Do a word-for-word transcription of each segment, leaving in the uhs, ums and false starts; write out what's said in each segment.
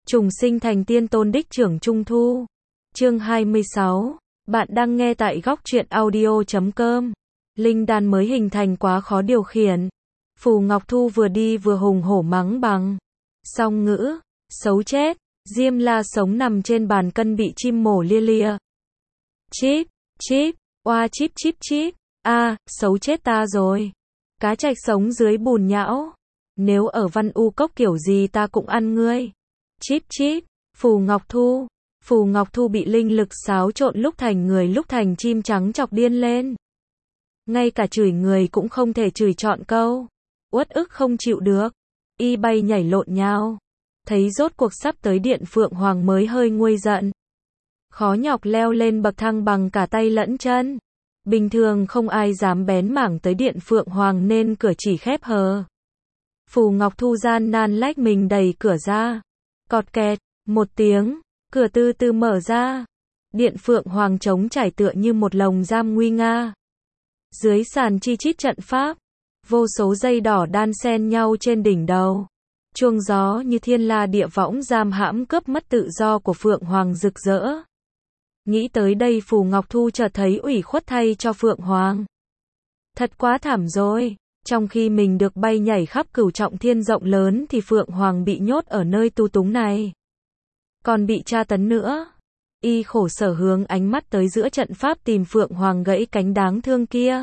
Trùng sinh thành tiên tôn đích trưởng Trung Thu. Chương hai mươi sáu. Bạn đang nghe tại góc truyện audio chấm com. Linh đan mới hình thành quá khó điều khiển. Phù Ngọc Thu vừa đi vừa hùng hổ mắng bằng song ngữ, xấu chết. Diêm La sống nằm trên bàn cân bị chim mổ lia lia. Chíp, chíp, oa chíp chíp chíp. A, xấu chết ta rồi. Cá trạch sống dưới bùn nhão. Nếu ở Văn U Cốc kiểu gì ta cũng ăn ngươi. Chíp chíp. Phù Ngọc Thu. Phù Ngọc Thu bị linh lực xáo trộn lúc thành người lúc thành chim trắng chọc điên lên. Ngay cả chửi người cũng không thể chửi trọn câu. Uất ức không chịu được. Y bay nhảy lộn nhào. Thấy rốt cuộc sắp tới Điện Phượng Hoàng mới hơi nguôi giận. Khó nhọc leo lên bậc thang bằng cả tay lẫn chân. Bình thường không ai dám bén mảng tới Điện Phượng Hoàng nên cửa chỉ khép hờ. Phù Ngọc Thu gian nan lách mình đẩy cửa ra. Cọt kẹt, một tiếng, cửa từ từ mở ra. Điện Phượng Hoàng trống trải tựa như một lồng giam nguy nga. Dưới sàn chi chít trận pháp, vô số dây đỏ đan xen nhau trên đỉnh đầu. Chuông gió như thiên la địa võng giam hãm cướp mất tự do của Phượng Hoàng rực rỡ. Nghĩ tới đây Phù Ngọc Thu chợt thấy ủy khuất thay cho Phượng Hoàng. Thật quá thảm rồi, trong khi mình được bay nhảy khắp cửu trọng thiên rộng lớn thì Phượng Hoàng bị nhốt ở nơi tu túng này. Còn bị tra tấn nữa. Y khổ sở hướng ánh mắt tới giữa trận pháp tìm Phượng Hoàng gãy cánh đáng thương kia.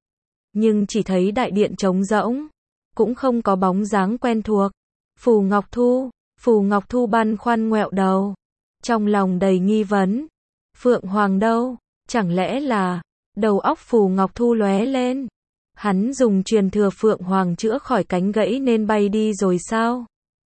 Nhưng chỉ thấy đại điện trống rỗng, cũng không có bóng dáng quen thuộc. Phù Ngọc Thu, Phù Ngọc Thu băn khoăn ngoẹo đầu, trong lòng đầy nghi vấn. Phượng Hoàng đâu? Chẳng lẽ là... Đầu óc Phù Ngọc Thu lóe lên. Hắn dùng truyền thừa Phượng Hoàng chữa khỏi cánh gãy nên bay đi rồi sao?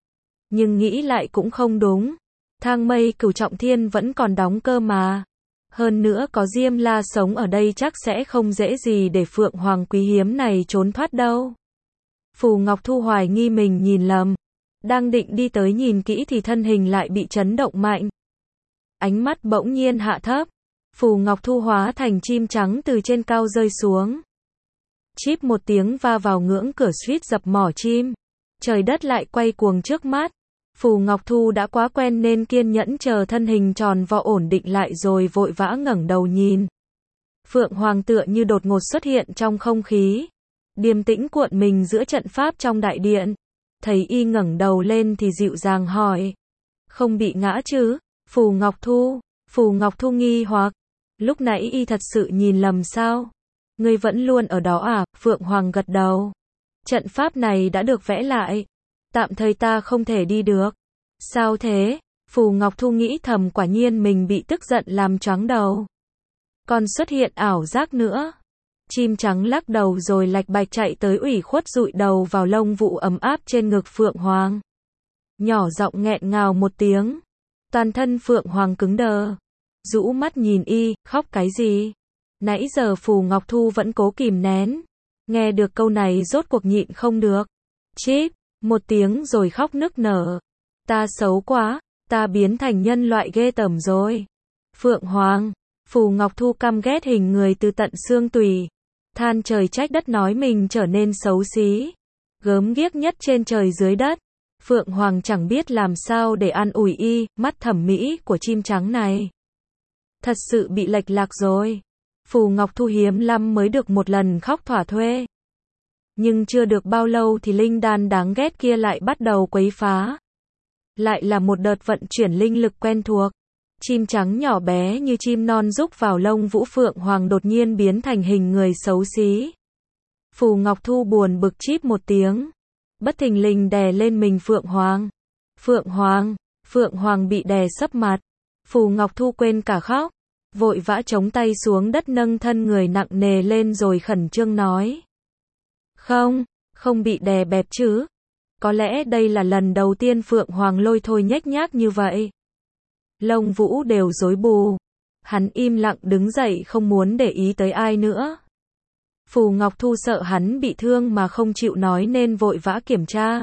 Nhưng nghĩ lại cũng không đúng. Thang mây cửu trọng thiên vẫn còn đóng cơ mà. Hơn nữa có Diêm La sống ở đây chắc sẽ không dễ gì để Phượng Hoàng quý hiếm này trốn thoát đâu. Phù Ngọc Thu hoài nghi mình nhìn lầm. Đang định đi tới nhìn kỹ thì thân hình lại bị chấn động mạnh. Ánh mắt bỗng nhiên hạ thấp. Phù Ngọc Thu hóa thành chim trắng từ trên cao rơi xuống. Chíp một tiếng va vào ngưỡng cửa suýt dập mỏ chim. Trời đất lại quay cuồng trước mắt. Phù Ngọc Thu đã quá quen nên kiên nhẫn chờ thân hình tròn vo ổn định lại rồi vội vã ngẩng đầu nhìn. Phượng Hoàng tựa như đột ngột xuất hiện trong không khí. Điềm tĩnh cuộn mình giữa trận pháp trong đại điện. Thấy y ngẩng đầu lên thì dịu dàng hỏi. Không bị ngã chứ? Phù Ngọc Thu. Phù Ngọc Thu nghi hoặc. Lúc nãy y thật sự nhìn lầm sao? Ngươi vẫn luôn ở đó à? Phượng Hoàng gật đầu. Trận pháp này đã được vẽ lại. Tạm thời ta không thể đi được. Sao thế? Phù Ngọc Thu nghĩ thầm quả nhiên mình bị tức giận làm choáng đầu. Còn xuất hiện ảo giác nữa. Chim trắng lắc đầu rồi lạch bạch chạy tới ủy khuất dụi đầu vào lông vũ ấm áp trên ngực Phượng Hoàng. Nhỏ giọng nghẹn ngào một tiếng. Toàn thân Phượng Hoàng cứng đờ. Rũ mắt nhìn y, khóc cái gì? Nãy giờ Phù Ngọc Thu vẫn cố kìm nén. Nghe được câu này rốt cuộc nhịn không được. Chíp, một tiếng rồi khóc nức nở. Ta xấu quá, ta biến thành nhân loại ghê tởm rồi. Phượng Hoàng, Phù Ngọc Thu căm ghét hình người từ tận xương tủy. Than trời trách đất nói mình trở nên xấu xí. Gớm ghiếc nhất trên trời dưới đất. Phượng Hoàng chẳng biết làm sao để an ủi y, mắt thẩm mỹ của chim trắng này. Thật sự bị lệch lạc rồi. Phù Ngọc Thu hiếm lắm mới được một lần khóc thỏa thuê. Nhưng chưa được bao lâu thì linh đan đáng ghét kia lại bắt đầu quấy phá. Lại là một đợt vận chuyển linh lực quen thuộc. Chim trắng nhỏ bé như chim non rúc vào lông vũ Phượng Hoàng đột nhiên biến thành hình người xấu xí. Phù Ngọc Thu buồn bực chíp một tiếng. Bất thình lình đè lên mình Phượng Hoàng. Phượng Hoàng, Phượng Hoàng bị đè sấp mặt. Phù Ngọc Thu quên cả khóc. Vội vã chống tay xuống đất nâng thân người nặng nề lên rồi khẩn trương nói. Không, không bị đè bẹp chứ. Có lẽ đây là lần đầu tiên Phượng Hoàng lôi thôi nhếch nhác như vậy. Lông vũ đều rối bù. Hắn im lặng đứng dậy không muốn để ý tới ai nữa. Phù Ngọc Thu sợ hắn bị thương mà không chịu nói nên vội vã kiểm tra.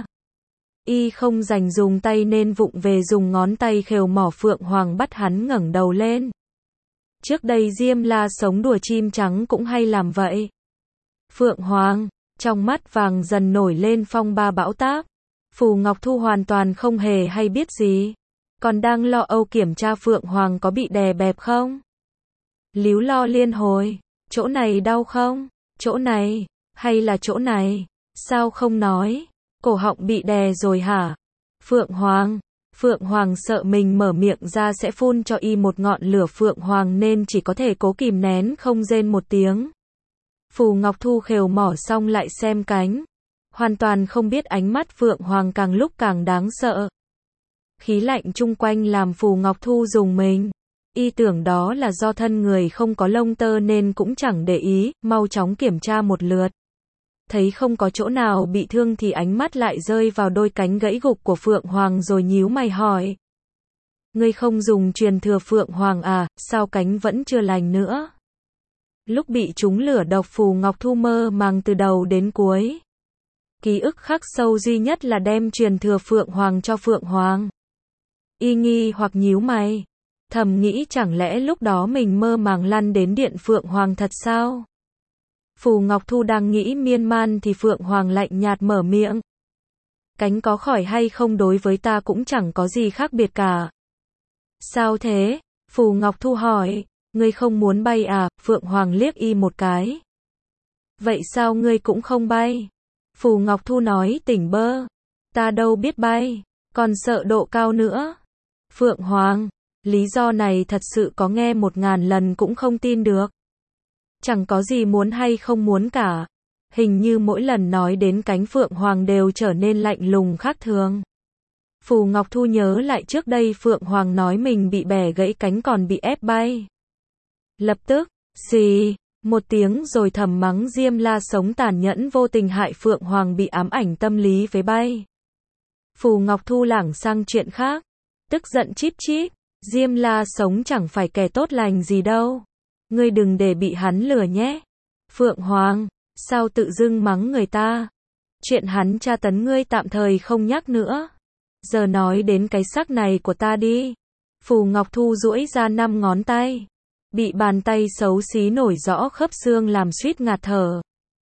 Y không rành dùng tay nên vụng về dùng ngón tay khều mỏ Phượng Hoàng bắt hắn ngẩng đầu lên. Trước đây Diêm La sống đùa chim trắng cũng hay làm vậy. Phượng Hoàng, trong mắt vàng dần nổi lên phong ba bão táp. Phù Ngọc Thu hoàn toàn không hề hay biết gì. còn đang lo âu kiểm tra Phượng Hoàng có bị đè bẹp không. Líu lo liên hồi, chỗ này đau không, chỗ này, hay là chỗ này, sao không nói, cổ họng bị đè rồi hả? Phượng Hoàng, Phượng Hoàng sợ mình mở miệng ra sẽ phun cho y một ngọn lửa Phượng Hoàng nên chỉ có thể cố kìm nén không rên một tiếng. Phù Ngọc Thu khều mỏ xong lại xem cánh. Hoàn toàn không biết ánh mắt Phượng Hoàng càng lúc càng đáng sợ. Khí lạnh chung quanh làm Phù Ngọc Thu rùng mình. Y tưởng đó là do thân người không có lông tơ nên cũng chẳng để ý, mau chóng kiểm tra một lượt. Thấy không có chỗ nào bị thương thì ánh mắt lại rơi vào đôi cánh gãy gục của Phượng Hoàng rồi nhíu mày hỏi. Ngươi không dùng truyền thừa Phượng Hoàng à, sao cánh vẫn chưa lành nữa? Lúc bị trúng lửa độc Phù Ngọc Thu mơ màng từ đầu đến cuối. Ký ức khắc sâu duy nhất là đem truyền thừa Phượng Hoàng cho Phượng Hoàng. Y nghi hoặc nhíu mày. Thầm nghĩ chẳng lẽ lúc đó mình mơ màng lăn đến điện Phượng Hoàng thật sao? Phù Ngọc Thu đang nghĩ miên man thì Phượng Hoàng lạnh nhạt mở miệng. Cánh có khỏi hay không đối với ta cũng chẳng có gì khác biệt cả. Sao thế? Phù Ngọc Thu hỏi. Ngươi không muốn bay à? Phượng Hoàng liếc y một cái. Vậy sao ngươi cũng không bay? Phù Ngọc Thu nói tỉnh bơ. Ta đâu biết bay, còn sợ độ cao nữa. Phượng Hoàng, lý do này thật sự có nghe một ngàn lần cũng không tin được. Chẳng có gì muốn hay không muốn cả. Hình như mỗi lần nói đến cánh Phượng Hoàng đều trở nên lạnh lùng khác thường. Phù Ngọc Thu nhớ lại trước đây Phượng Hoàng nói mình bị bẻ gãy cánh còn bị ép bay. Lập tức, xì, một tiếng rồi thầm mắng Diêm La Sống tàn nhẫn vô tình hại Phượng Hoàng bị ám ảnh tâm lý với bay. Phù Ngọc Thu lảng sang chuyện khác. Tức giận chíp chíp, Diêm La Sống chẳng phải kẻ tốt lành gì đâu. Ngươi đừng để bị hắn lừa nhé. Phượng Hoàng, sao tự dưng mắng người ta? Chuyện hắn tra tấn ngươi tạm thời không nhắc nữa. Giờ nói đến cái xác này của ta đi. Phù Ngọc Thu duỗi ra năm ngón tay. Bị bàn tay xấu xí nổi rõ khớp xương làm suýt ngạt thở.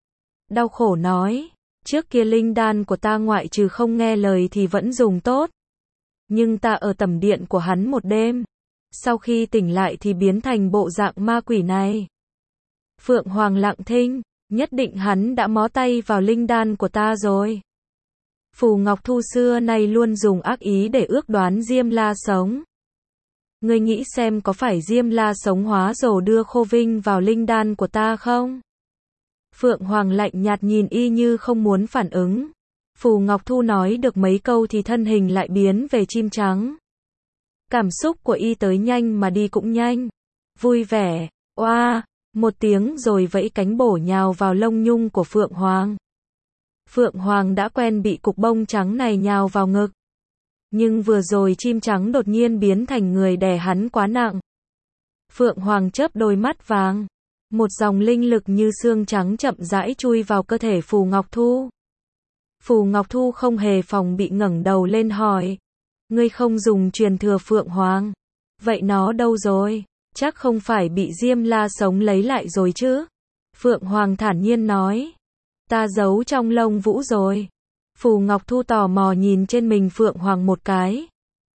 Đau khổ nói, trước kia linh đan của ta ngoại trừ không nghe lời thì vẫn dùng tốt. Nhưng ta ở tẩm điện của hắn một đêm. Sau khi tỉnh lại thì biến thành bộ dạng ma quỷ này. Phượng Hoàng lặng thinh, nhất định hắn đã mó tay vào linh đan của ta rồi. Phù Ngọc Thu xưa nay luôn dùng ác ý để ước đoán Diêm La Sống. Ngươi nghĩ xem có phải Diêm La Sống hóa rồ đưa Khô Vinh vào linh đan của ta không? Phượng Hoàng lạnh nhạt nhìn y như không muốn phản ứng. Phù Ngọc Thu nói được mấy câu thì thân hình lại biến về chim trắng. Cảm xúc của y tới nhanh mà đi cũng nhanh. Vui vẻ, oa, một tiếng rồi vẫy cánh bổ nhào vào lông nhung của Phượng Hoàng. Phượng Hoàng đã quen bị cục bông trắng này nhào vào ngực. Nhưng vừa rồi chim trắng đột nhiên biến thành người đè hắn quá nặng. Phượng Hoàng chớp đôi mắt vàng. Một dòng linh lực như xương trắng chậm rãi chui vào cơ thể Phù Ngọc Thu. Phù Ngọc Thu không hề phòng bị ngẩng đầu lên hỏi. Ngươi không dùng truyền thừa Phượng Hoàng. Vậy nó đâu rồi? Chắc không phải bị Diêm La Sống lấy lại rồi chứ? Phượng Hoàng thản nhiên nói. Ta giấu trong lông vũ rồi. Phù Ngọc Thu tò mò nhìn trên mình Phượng Hoàng một cái.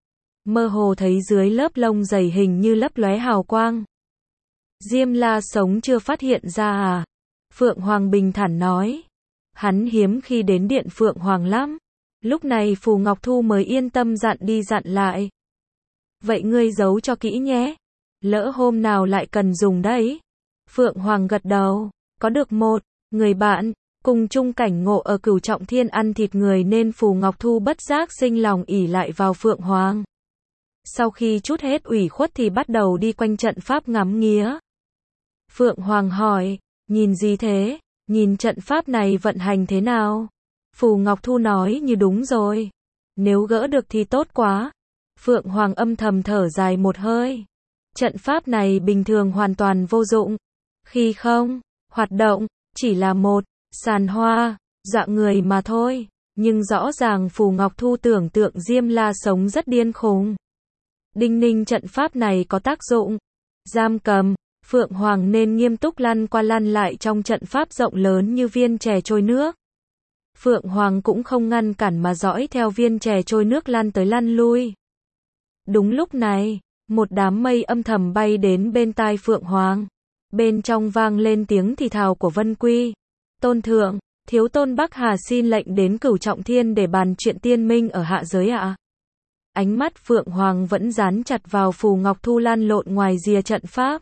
Mơ hồ thấy dưới lớp lông dày hình như lấp lóe hào quang. Diêm La Sống chưa phát hiện ra à? Phượng Hoàng bình thản nói. Hắn hiếm khi đến điện Phượng Hoàng lắm. Lúc này Phù Ngọc Thu mới yên tâm dặn đi dặn lại. Vậy ngươi giấu cho kỹ nhé. Lỡ hôm nào lại cần dùng đấy. Phượng Hoàng gật đầu. Có được một người bạn cùng chung cảnh ngộ ở Cửu Trọng Thiên ăn thịt người nên Phù Ngọc Thu bất giác sinh lòng ỷ lại vào Phượng Hoàng. Sau khi chút hết ủy khuất thì bắt đầu đi quanh trận pháp ngắm nghía. Phượng Hoàng hỏi, nhìn gì thế? Nhìn trận pháp này vận hành thế nào? Phù Ngọc Thu nói như đúng rồi. Nếu gỡ được thì tốt quá. Phượng Hoàng âm thầm thở dài một hơi. Trận pháp này bình thường hoàn toàn vô dụng. Khi không hoạt động, chỉ là một sàn hoa, dọa người mà thôi. Nhưng rõ ràng Phù Ngọc Thu tưởng tượng Diêm La Sống rất điên khùng. Đinh ninh trận pháp này có tác dụng giam cầm Phượng Hoàng nên nghiêm túc lăn qua lăn lại trong trận pháp rộng lớn như viên chè trôi nước. Phượng Hoàng cũng không ngăn cản mà dõi theo viên chè trôi nước lăn tới lăn lui. Đúng lúc này, một đám mây âm thầm bay đến bên tai Phượng Hoàng. Bên trong vang lên tiếng thì thào của Vân Quy. Tôn thượng, thiếu tôn Bắc Hà xin lệnh đến Cửu Trọng Thiên để bàn chuyện tiên minh ở hạ giới ạ. À? Ánh mắt Phượng Hoàng vẫn dán chặt vào Phù Ngọc Thu lăn lộn ngoài rìa trận pháp.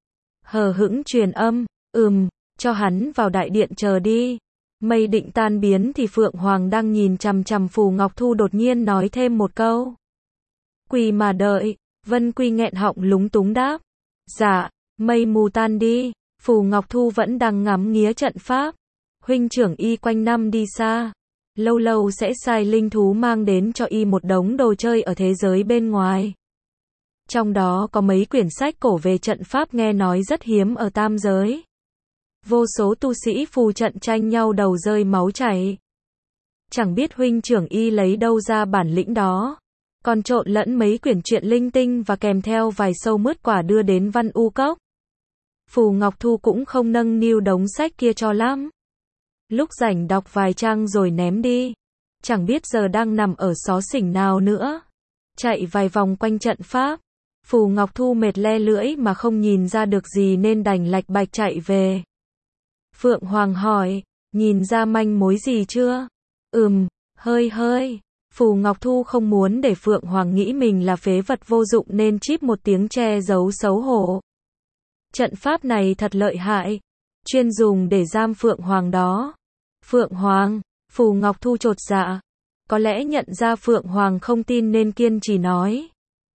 Hờ hững truyền âm, ừm, cho hắn vào đại điện chờ đi. Mây định tan biến thì Phượng Hoàng đang nhìn chằm chằm Phù Ngọc Thu đột nhiên nói thêm một câu. Quỳ mà đợi, Vân Quy nghẹn họng lúng túng đáp. Dạ, mây mù tan đi, Phù Ngọc Thu vẫn đang ngắm nghía trận pháp. Huynh trưởng y quanh năm đi xa, lâu lâu sẽ sai linh thú mang đến cho y một đống đồ chơi ở thế giới bên ngoài. Trong đó có mấy quyển sách cổ về trận pháp nghe nói rất hiếm ở tam giới. Vô số tu sĩ phù trận tranh nhau đầu rơi máu chảy. Chẳng biết huynh trưởng y lấy đâu ra bản lĩnh đó. Còn trộn lẫn mấy quyển truyện linh tinh và kèm theo vài sâu mứt quả đưa đến Văn U Cốc. Phù Ngọc Thu cũng không nâng niu đống sách kia cho lắm. Lúc rảnh đọc vài trang rồi ném đi. Chẳng biết giờ đang nằm ở xó xỉnh nào nữa. Chạy vài vòng quanh trận pháp. Phù Ngọc Thu mệt le lưỡi mà không nhìn ra được gì nên đành lạch bạch chạy về. Phượng Hoàng hỏi, nhìn ra manh mối gì chưa? Ừm, hơi hơi. Phù Ngọc Thu không muốn để Phượng Hoàng nghĩ mình là phế vật vô dụng nên chíp một tiếng che giấu xấu hổ. Trận pháp này thật lợi hại, chuyên dùng để giam Phượng Hoàng đó. Phượng Hoàng, Phù Ngọc Thu chột dạ. Có lẽ nhận ra Phượng Hoàng không tin nên kiên trì nói.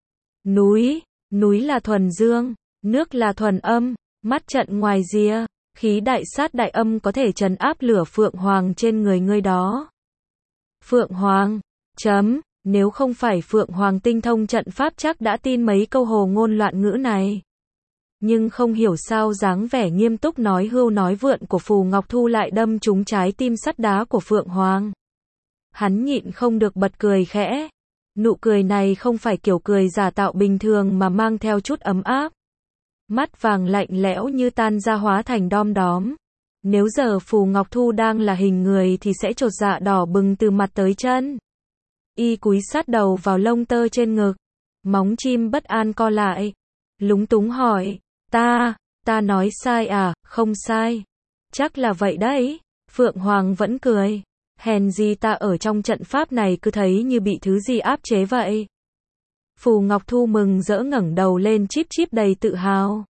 Núi, núi là thuần dương, nước là thuần âm, mắt trận ngoài rìa, khí đại sát đại âm có thể trấn áp lửa Phượng Hoàng trên người ngươi đó. Phượng Hoàng, chấm, nếu không phải Phượng Hoàng tinh thông trận pháp chắc đã tin mấy câu hồ ngôn loạn ngữ này. Nhưng không hiểu sao dáng vẻ nghiêm túc nói hưu nói vượn của Phù Ngọc Thu lại đâm trúng trái tim sắt đá của Phượng Hoàng. Hắn nhịn không được bật cười khẽ. Nụ cười này không phải kiểu cười giả tạo bình thường mà mang theo chút ấm áp. Mắt vàng lạnh lẽo như tan ra hóa thành đom đóm. Nếu giờ Phù Ngọc Thu đang là hình người thì sẽ chột dạ đỏ bừng từ mặt tới chân. Y cúi sát đầu vào lông tơ trên ngực. Móng chim bất an co lại. Lúng túng hỏi, ta, ta nói sai à, không sai. Chắc là vậy đấy. Phượng Hoàng vẫn cười. Hèn gì ta ở trong trận pháp này cứ thấy như bị thứ gì áp chế vậy. Phù Ngọc Thu mừng rỡ ngẩng đầu lên chíp chíp đầy tự hào.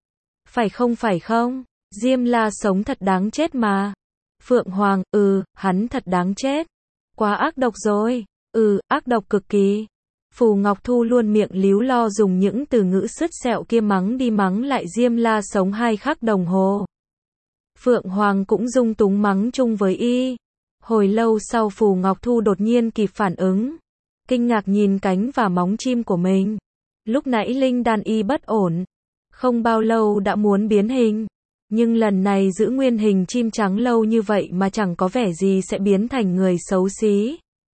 Phải không phải không? Diêm La sống thật đáng chết mà. Phượng Hoàng, ừ, hắn thật đáng chết. Quá ác độc rồi. Ừ, ác độc cực kỳ. Phù Ngọc Thu luôn miệng líu lo dùng những từ ngữ sứt sẹo kia mắng đi mắng lại Diêm La sống hai khắc đồng hồ. Phượng Hoàng cũng dung túng mắng chung với y. Hồi lâu sau Phù Ngọc Thu đột nhiên kịp phản ứng. Kinh ngạc nhìn cánh và móng chim của mình. Lúc nãy linh đan y bất ổn. Không bao lâu đã muốn biến hình. Nhưng lần này giữ nguyên hình chim trắng lâu như vậy mà chẳng có vẻ gì sẽ biến thành người xấu xí.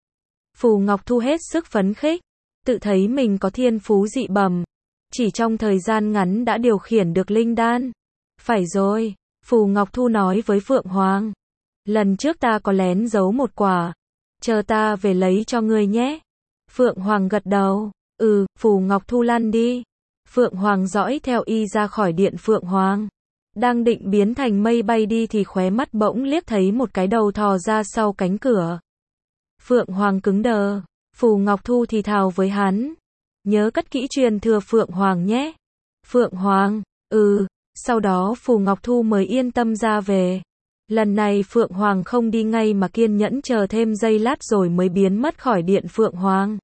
Phù Ngọc Thu hết sức phấn khích. Tự thấy mình có thiên phú dị bẩm. Chỉ trong thời gian ngắn đã điều khiển được linh đan. Phải rồi, Phù Ngọc Thu nói với Phượng Hoàng. Lần trước ta có lén giấu một quả. Chờ ta về lấy cho ngươi nhé. Phượng Hoàng gật đầu. Ừ, Phù Ngọc Thu lăn đi. Phượng Hoàng dõi theo y ra khỏi điện Phượng Hoàng. Đang định biến thành mây bay đi thì khóe mắt bỗng liếc thấy một cái đầu thò ra sau cánh cửa. Phượng Hoàng cứng đờ. Phù Ngọc Thu thì thào với hắn. Nhớ cất kỹ truyền thừa Phượng Hoàng nhé. Phượng Hoàng, ừ. Sau đó Phù Ngọc Thu mới yên tâm ra về. Lần này Phượng Hoàng không đi ngay mà kiên nhẫn chờ thêm giây lát rồi mới biến mất khỏi điện Phượng Hoàng.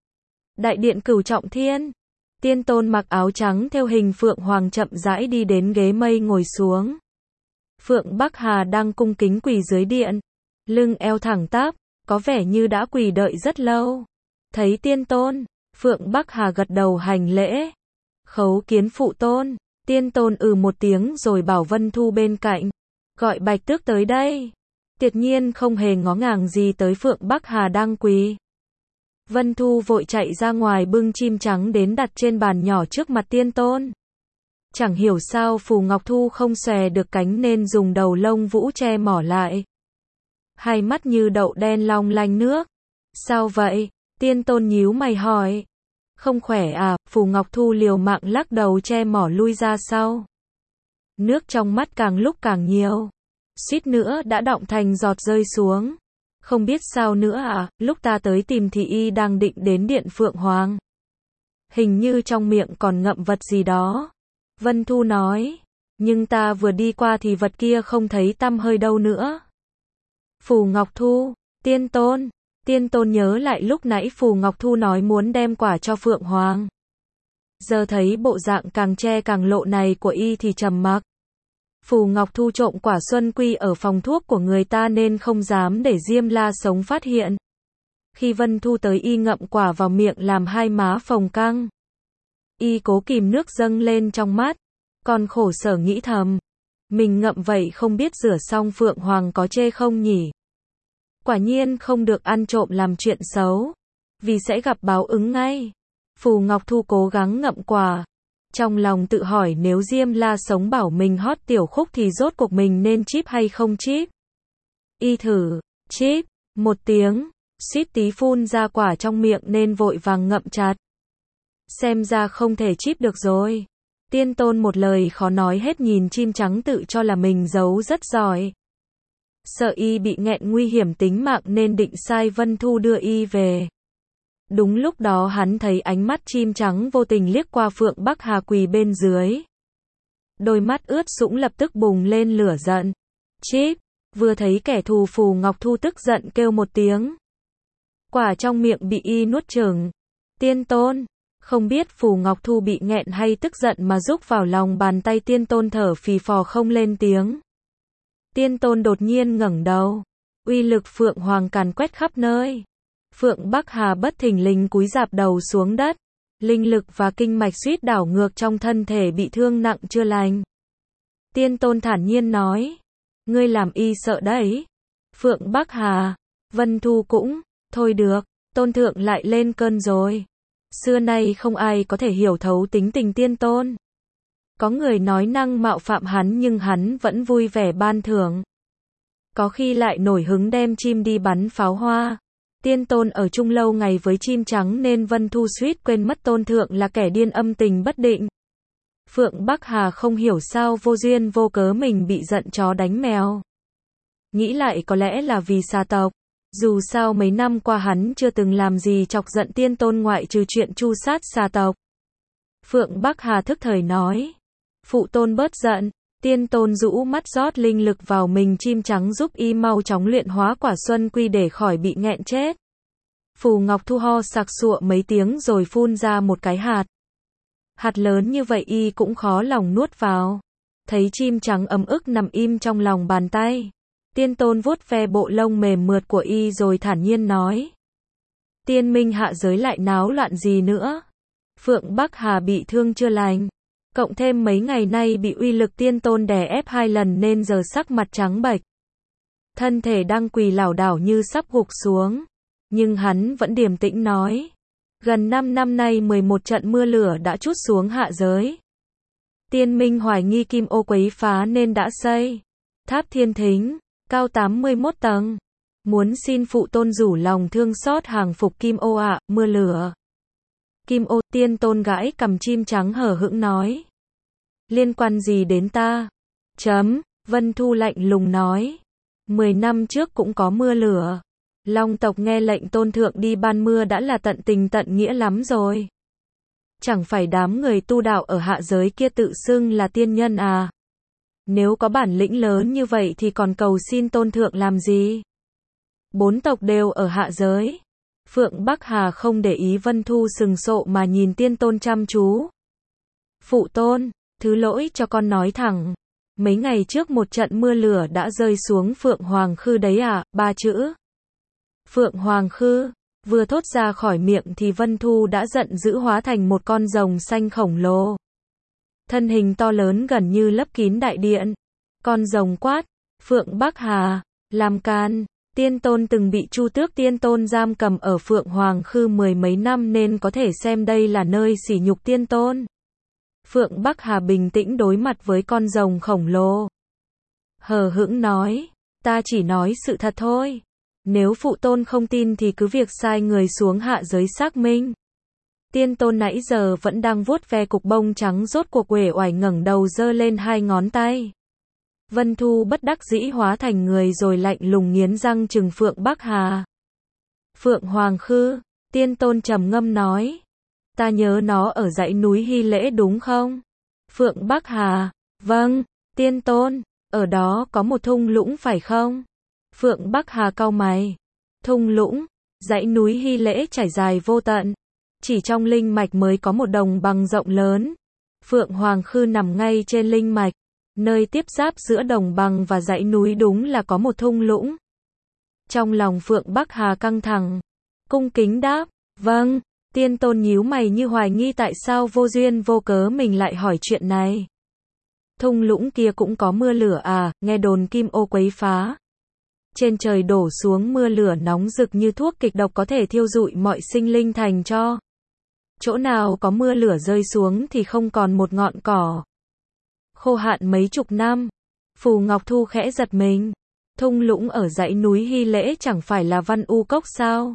Đại điện Cửu Trọng Thiên. Tiên Tôn mặc áo trắng theo hình Phượng Hoàng chậm rãi đi đến ghế mây ngồi xuống. Phượng Bắc Hà đang cung kính quỳ dưới điện. Lưng eo thẳng tắp, có vẻ như đã quỳ đợi rất lâu. Thấy Tiên Tôn, Phượng Bắc Hà gật đầu hành lễ. Khấu kiến phụ tôn. Tiên Tôn ừ một tiếng rồi bảo Vân Thu bên cạnh. Gọi Bạch Tước tới đây. Tuyệt nhiên không hề ngó ngàng gì tới Phượng Bắc Hà đang quỳ. Vân Thu vội chạy ra ngoài bưng chim trắng đến đặt trên bàn nhỏ trước mặt Tiên Tôn. Chẳng hiểu sao Phù Ngọc Thu không xòe được cánh nên dùng đầu lông vũ che mỏ lại. Hai mắt như đậu đen long lanh nước. Sao vậy? Tiên Tôn nhíu mày hỏi. Không khỏe à, Phù Ngọc Thu liều mạng lắc đầu che mỏ lui ra sau. Nước trong mắt càng lúc càng nhiều. Suýt nữa đã đọng thành giọt rơi xuống. Không biết sao nữa à, lúc ta tới tìm thì y đang định đến điện Phượng Hoàng. Hình như trong miệng còn ngậm vật gì đó. Vân Thu nói. Nhưng ta vừa đi qua thì vật kia không thấy tăm hơi đâu nữa. Phù Ngọc Thu, Tiên Tôn. Tiên Tôn nhớ lại lúc nãy Phù Ngọc Thu nói muốn đem quả cho Phượng Hoàng. Giờ thấy bộ dạng càng che càng lộ này của y thì trầm mặc. Phù Ngọc Thu trộm quả xuân quy ở phòng thuốc của người ta nên không dám để Diêm La sống phát hiện. Khi Vân Thu tới y ngậm quả vào miệng làm hai má phồng căng. Y cố kìm nước dâng lên trong mắt. Còn khổ sở nghĩ thầm. Mình ngậm vậy không biết rửa xong Phượng Hoàng có chê không nhỉ? Quả nhiên không được ăn trộm làm chuyện xấu. Vì sẽ gặp báo ứng ngay. Phù Ngọc Thu cố gắng ngậm quả. Trong lòng tự hỏi nếu Diêm La sống bảo mình hót tiểu khúc thì rốt cuộc mình nên chíp hay không chíp. Y thử, chíp, một tiếng, suýt tí phun ra quả trong miệng nên vội vàng ngậm chặt. Xem ra không thể chíp được rồi. Tiên Tôn một lời khó nói hết nhìn chim trắng tự cho là mình giấu rất giỏi. Sợ y bị nghẹn nguy hiểm tính mạng nên định sai Vân Thu đưa y về. Đúng lúc đó hắn thấy ánh mắt chim trắng vô tình liếc qua Phượng Bắc Hà quỳ bên dưới. Đôi mắt ướt sũng lập tức bùng lên lửa giận. Chíp, vừa thấy kẻ thù Phù Ngọc Thu tức giận kêu một tiếng. Quả trong miệng bị y nuốt chửng. Tiên Tôn, không biết Phù Ngọc Thu bị nghẹn hay tức giận mà rúc vào lòng bàn tay Tiên Tôn thở phì phò không lên tiếng. Tiên Tôn đột nhiên ngẩng đầu. Uy lực Phượng Hoàng càn quét khắp nơi. Phượng Bắc Hà bất thình lình cúi rạp đầu xuống đất. Linh lực và kinh mạch suýt đảo ngược trong thân thể bị thương nặng chưa lành. Tiên Tôn thản nhiên nói. Ngươi làm y sợ đấy. Phượng Bắc Hà. Vân Thu cũng. Thôi được. Tôn thượng lại lên cơn rồi. Xưa nay không ai có thể hiểu thấu tính tình Tiên Tôn. Có người nói năng mạo phạm hắn nhưng hắn vẫn vui vẻ ban thưởng. Có khi lại nổi hứng đem chim đi bắn pháo hoa. Tiên Tôn ở chung lâu ngày với chim trắng nên Vân Thu suýt quên mất Tôn thượng là kẻ điên âm tình bất định. Phượng Bắc Hà không hiểu sao vô duyên vô cớ mình bị giận chó đánh mèo. Nghĩ lại có lẽ là vì xà tộc. Dù sao mấy năm qua hắn chưa từng làm gì chọc giận Tiên Tôn ngoại trừ chuyện tru sát xà tộc. Phượng Bắc Hà thức thời nói. Phụ Tôn bớt giận. Tiên Tôn rũ mắt rót linh lực vào mình chim trắng giúp y mau chóng luyện hóa quả xuân quy để khỏi bị nghẹn chết. Phù Ngọc Thu ho sặc sụa mấy tiếng rồi phun ra một cái hạt. Hạt lớn như vậy y cũng khó lòng nuốt vào. Thấy chim trắng ấm ức nằm im trong lòng bàn tay. Tiên Tôn vuốt ve bộ lông mềm mượt của y rồi thản nhiên nói. Tiên minh hạ giới lại náo loạn gì nữa. Phượng Bắc Hà bị thương chưa lành. Cộng thêm mấy ngày nay bị uy lực Tiên Tôn đè ép hai lần nên giờ sắc mặt trắng bệch. Thân thể đang quỳ lảo đảo như sắp gục xuống. Nhưng hắn vẫn điềm tĩnh nói. Gần năm năm nay mười một trận mưa lửa đã trút xuống hạ giới. Tiên minh hoài nghi kim ô quấy phá nên đã xây tháp thiên thính, cao tám mươi mốt tầng. Muốn xin phụ Tôn rủ lòng thương xót hàng phục kim ô ạ, à, mưa lửa. Kim ô, Tiên Tôn gãi cầm chim trắng hở hững nói. Liên quan gì đến ta? Chấm, Vân Thu lạnh lùng nói. Mười năm trước cũng có mưa lửa. Long tộc nghe lệnh Tôn thượng đi ban mưa đã là tận tình tận nghĩa lắm rồi. Chẳng phải đám người tu đạo ở hạ giới kia tự xưng là tiên nhân à? Nếu có bản lĩnh lớn như vậy thì còn cầu xin Tôn thượng làm gì? Bốn tộc đều ở hạ giới. Phượng Bắc Hà không để ý Vân Thu sừng sộ mà nhìn Tiên Tôn chăm chú. Phụ Tôn, thứ lỗi cho con nói thẳng. Mấy ngày trước một trận mưa lửa đã rơi xuống Phượng Hoàng Khư đấy à, ba chữ. Phượng Hoàng Khư, vừa thốt ra khỏi miệng thì Vân Thu đã giận dữ hóa thành một con rồng xanh khổng lồ. Thân hình to lớn gần như lấp kín đại điện. Con rồng quát, Phượng Bắc Hà, làm can. Tiên Tôn từng bị Chu Tước Tiên Tôn giam cầm ở Phượng Hoàng Khư mười mấy năm nên có thể xem đây là nơi sỉ nhục Tiên Tôn. Phượng Bắc Hà bình tĩnh đối mặt với con rồng khổng lồ. Hờ hững nói, ta chỉ nói sự thật thôi. Nếu phụ Tôn không tin thì cứ việc sai người xuống hạ giới xác minh. Tiên Tôn nãy giờ vẫn đang vuốt ve cục bông trắng rốt cuộc uể oải ngẩng đầu giơ lên hai ngón tay. Vân Thu bất đắc dĩ hóa thành người rồi lạnh lùng nghiến răng trừng Phượng Bắc Hà. Phượng Hoàng Khư, Tiên Tôn trầm ngâm nói. Ta nhớ nó ở dãy núi Hy Lễ đúng không? Phượng Bắc Hà, vâng, Tiên Tôn, ở đó có một thung lũng phải không? Phượng Bắc Hà cau mày. Thung lũng, dãy núi Hy Lễ trải dài vô tận. Chỉ trong linh mạch mới có một đồng bằng rộng lớn. Phượng Hoàng Khư nằm ngay trên linh mạch. Nơi tiếp giáp giữa đồng bằng và dãy núi đúng là có một thung lũng. Trong lòng Phượng Bắc Hà căng thẳng. Cung kính đáp, vâng. Tiên Tôn nhíu mày như hoài nghi tại sao vô duyên vô cớ mình lại hỏi chuyện này. Thung lũng kia cũng có mưa lửa à, nghe đồn kim ô quấy phá. Trên trời đổ xuống mưa lửa nóng rực như thuốc kịch độc có thể thiêu rụi mọi sinh linh thành tro. Chỗ nào có mưa lửa rơi xuống thì không còn một ngọn cỏ. Khô hạn mấy chục năm. Phù Ngọc Thu khẽ giật mình. Thung lũng ở dãy núi Hy Lễ chẳng phải là Văn U Cốc sao?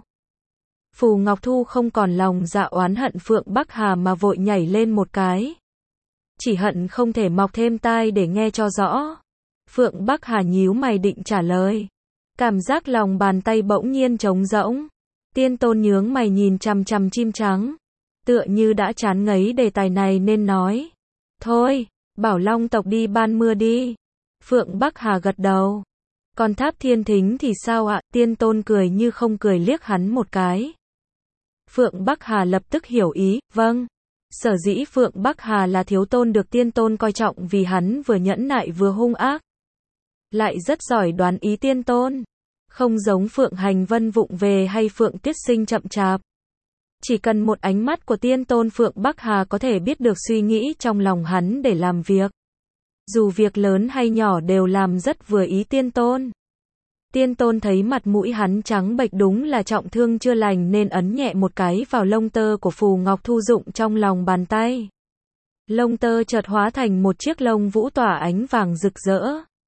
Phù Ngọc Thu không còn lòng dạ oán hận Phượng Bắc Hà mà vội nhảy lên một cái. Chỉ hận không thể mọc thêm tai để nghe cho rõ. Phượng Bắc Hà nhíu mày định trả lời. Cảm giác lòng bàn tay bỗng nhiên trống rỗng. Tiên Tôn nhướng mày nhìn chằm chằm chim trắng. Tựa như đã chán ngấy đề tài này nên nói. Thôi, bảo Long tộc đi ban mưa đi. Phượng Bắc Hà gật đầu. Còn Tháp Thiên Thính thì sao ạ? Tiên Tôn cười như không cười liếc hắn một cái. Phượng Bắc Hà lập tức hiểu ý, vâng. Sở dĩ Phượng Bắc Hà là thiếu tôn được Tiên Tôn coi trọng vì hắn vừa nhẫn nại vừa hung ác. Lại rất giỏi đoán ý Tiên Tôn. Không giống Phượng Hành Vân vụng về hay Phượng Tuyết Sinh chậm chạp. Chỉ cần một ánh mắt của Tiên Tôn Phượng Bắc Hà có thể biết được suy nghĩ trong lòng hắn để làm việc. Dù việc lớn hay nhỏ đều làm rất vừa ý Tiên Tôn. Tiên Tôn thấy mặt mũi hắn trắng bệch đúng là trọng thương chưa lành nên ấn nhẹ một cái vào lông tơ của Phù Ngọc Thu dụng trong lòng bàn tay. Lông tơ chợt hóa thành một chiếc lông vũ tỏa ánh vàng rực rỡ.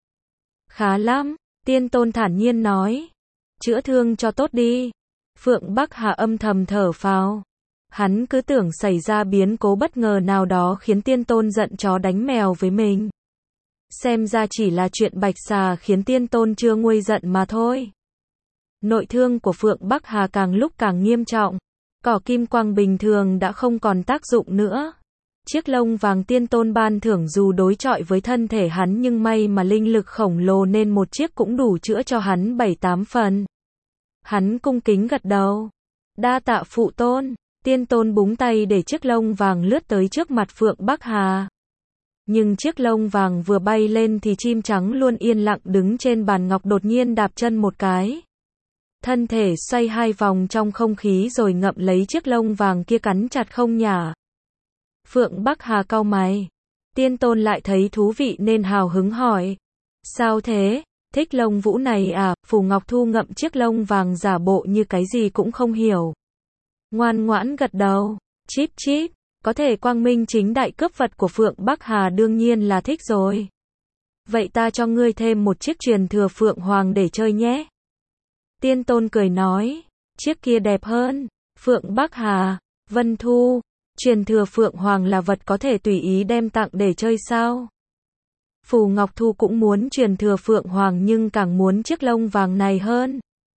Khá lắm, Tiên Tôn thản nhiên nói. Chữa thương cho tốt đi. Phượng Bắc Hà âm thầm thở phào. Hắn cứ tưởng xảy ra biến cố bất ngờ nào đó khiến Tiên Tôn giận chó đánh mèo với mình. Xem ra chỉ là chuyện bạch xà khiến Tiên Tôn chưa nguôi giận mà thôi. Nội thương của Phượng Bắc Hà càng lúc càng nghiêm trọng. Cỏ kim quang bình thường đã không còn tác dụng nữa. Chiếc lông vàng Tiên Tôn ban thưởng dù đối chọi với thân thể hắn nhưng may mà linh lực khổng lồ nên một chiếc cũng đủ chữa cho hắn bảy tám phần. Hắn cung kính gật đầu. Đa tạ phụ tôn. Tiên Tôn búng tay để chiếc lông vàng lướt tới trước mặt Phượng Bắc Hà. Nhưng chiếc lông vàng vừa bay lên thì chim trắng luôn yên lặng đứng trên bàn ngọc đột nhiên đạp chân một cái. Thân thể xoay hai vòng trong không khí rồi ngậm lấy chiếc lông vàng kia cắn chặt không nhả. Phượng Bắc Hà cau mày. Tiên Tôn lại thấy thú vị nên hào hứng hỏi. Sao thế? Thích lông vũ này à? Phù Ngọc Thu ngậm chiếc lông vàng giả bộ như cái gì cũng không hiểu. Ngoan ngoãn gật đầu. Chíp chíp. Có thể quang minh chính đại cướp vật của Phượng Bắc Hà đương nhiên là thích rồi. Vậy ta cho ngươi thêm một chiếc truyền thừa Phượng Hoàng để chơi nhé. Tiên Tôn cười nói. Chiếc kia đẹp hơn. Phượng Bắc Hà, Vân Thu. Truyền thừa Phượng Hoàng là vật có thể tùy ý đem tặng để chơi sao? Phù Ngọc Thu cũng muốn truyền thừa Phượng Hoàng nhưng càng muốn chiếc lông vàng này hơn.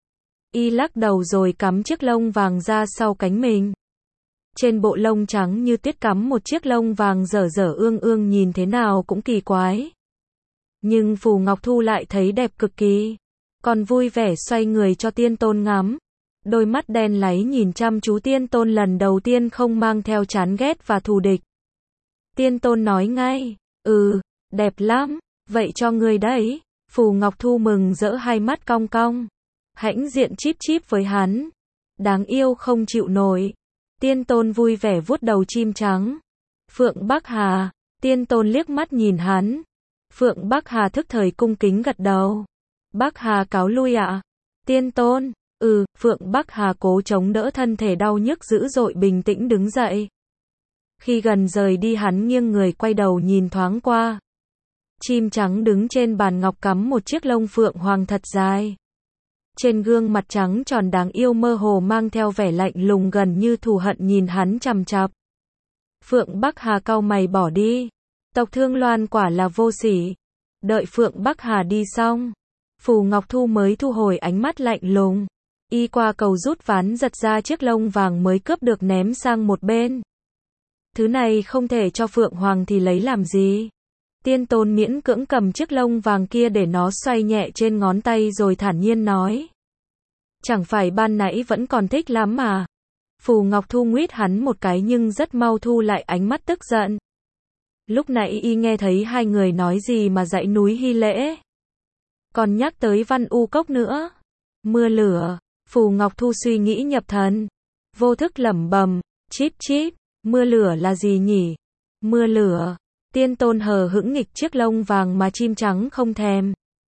Y lắc đầu rồi cắm chiếc lông vàng ra sau cánh mình. Trên bộ lông trắng như tuyết cắm một chiếc lông vàng dở dở ương ương nhìn thế nào cũng kỳ quái. Nhưng Phù Ngọc Thu lại thấy đẹp cực kỳ. Còn vui vẻ xoay người cho Tiên Tôn ngắm. Đôi mắt đen láy nhìn chăm chú Tiên Tôn lần đầu tiên không mang theo chán ghét và thù địch. Tiên Tôn nói ngay. Ừ, đẹp lắm. Vậy cho ngươi đấy. Phù Ngọc Thu mừng rỡ hai mắt cong cong. Hãnh diện chíp chíp với hắn. Đáng yêu không chịu nổi. Tiên Tôn vui vẻ vuốt đầu chim trắng. Phượng Bắc Hà. Tiên Tôn liếc mắt nhìn hắn. Phượng Bắc Hà thức thời cung kính gật đầu. Bắc Hà cáo lui ạ. À? Tiên Tôn. Ừ, Phượng Bắc Hà cố chống đỡ thân thể đau nhức dữ dội bình tĩnh đứng dậy. Khi gần rời đi hắn nghiêng người quay đầu nhìn thoáng qua. Chim trắng đứng trên bàn ngọc cắm một chiếc lông Phượng Hoàng thật dài. Trên gương mặt trắng tròn đáng yêu mơ hồ mang theo vẻ lạnh lùng gần như thù hận nhìn hắn chằm chằm. Phượng Bắc Hà cau mày bỏ đi. Tộc Thương Loan quả là vô sỉ. Đợi Phượng Bắc Hà đi xong, Phù Ngọc Thu mới thu hồi ánh mắt lạnh lùng. Y qua cầu rút ván giật ra chiếc lông vàng mới cướp được ném sang một bên. Thứ này không thể cho Phượng Hoàng thì lấy làm gì? Tiên Tôn miễn cưỡng cầm chiếc lông vàng kia để nó xoay nhẹ trên ngón tay rồi thản nhiên nói. Chẳng phải ban nãy vẫn còn thích lắm mà. Phù Ngọc Thu nguyết hắn một cái nhưng rất mau thu lại ánh mắt tức giận. Lúc nãy y nghe thấy hai người nói gì mà dãy núi Hy Lễ. Còn nhắc tới Văn U Cốc nữa. Mưa lửa, Phù Ngọc Thu suy nghĩ nhập thần. Vô thức lẩm bẩm, chíp chíp, mưa lửa là gì nhỉ? Mưa lửa, Tiên Tôn hờ hững nghịch chiếc lông vàng mà chim trắng không thèm.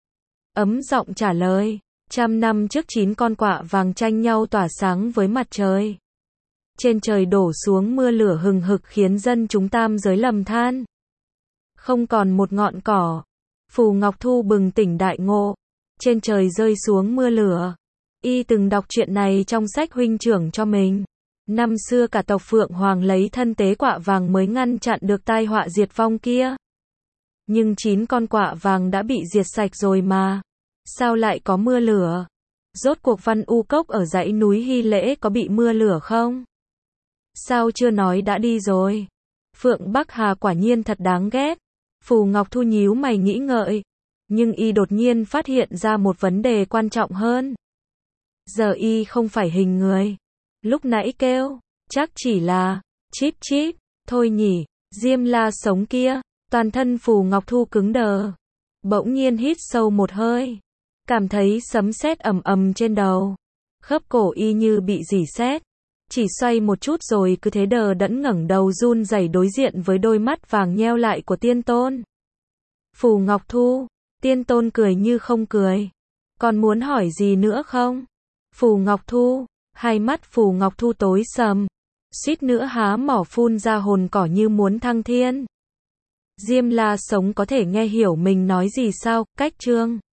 Ấm giọng trả lời, trăm năm trước chín con quạ vàng tranh nhau tỏa sáng với mặt trời. Trên trời đổ xuống mưa lửa hừng hực khiến dân chúng tam giới lầm than. Không còn một ngọn cỏ. Phù Ngọc Thu bừng tỉnh đại ngộ. Trên trời rơi xuống mưa lửa. Y từng đọc chuyện này trong sách huynh trưởng cho mình. Năm xưa cả tộc Phượng Hoàng lấy thân tế quạ vàng mới ngăn chặn được tai họa diệt vong kia. Nhưng chín con quạ vàng đã bị diệt sạch rồi mà. Sao lại có mưa lửa? Rốt cuộc Văn U Cốc ở dãy núi Hy Lễ có bị mưa lửa không? Sao chưa nói đã đi rồi? Phượng Bắc Hà quả nhiên thật đáng ghét. Phù Ngọc Thu nhíu mày nghĩ ngợi. Nhưng y đột nhiên phát hiện ra một vấn đề quan trọng hơn. Giờ y không phải hình người. Lúc nãy kêu, chắc chỉ là, chíp chíp, thôi nhỉ, Diêm La sống kia. Toàn thân Phù Ngọc Thu cứng đờ. Bỗng nhiên hít sâu một hơi. Cảm thấy sấm sét ầm ầm trên đầu. Khớp cổ y như bị rỉ sét. Chỉ xoay một chút rồi cứ thế đờ đẫn ngẩng đầu run rẩy đối diện với đôi mắt vàng nheo lại của Tiên Tôn. Phù Ngọc Thu, Tiên Tôn cười như không cười. Còn muốn hỏi gì nữa không? Phù Ngọc Thu, hai mắt Phù Ngọc Thu tối sầm. Suýt nữa há mỏ phun ra hồn cỏ như muốn thăng thiên. Diêm La sống có thể nghe hiểu mình nói gì sao? Cách chương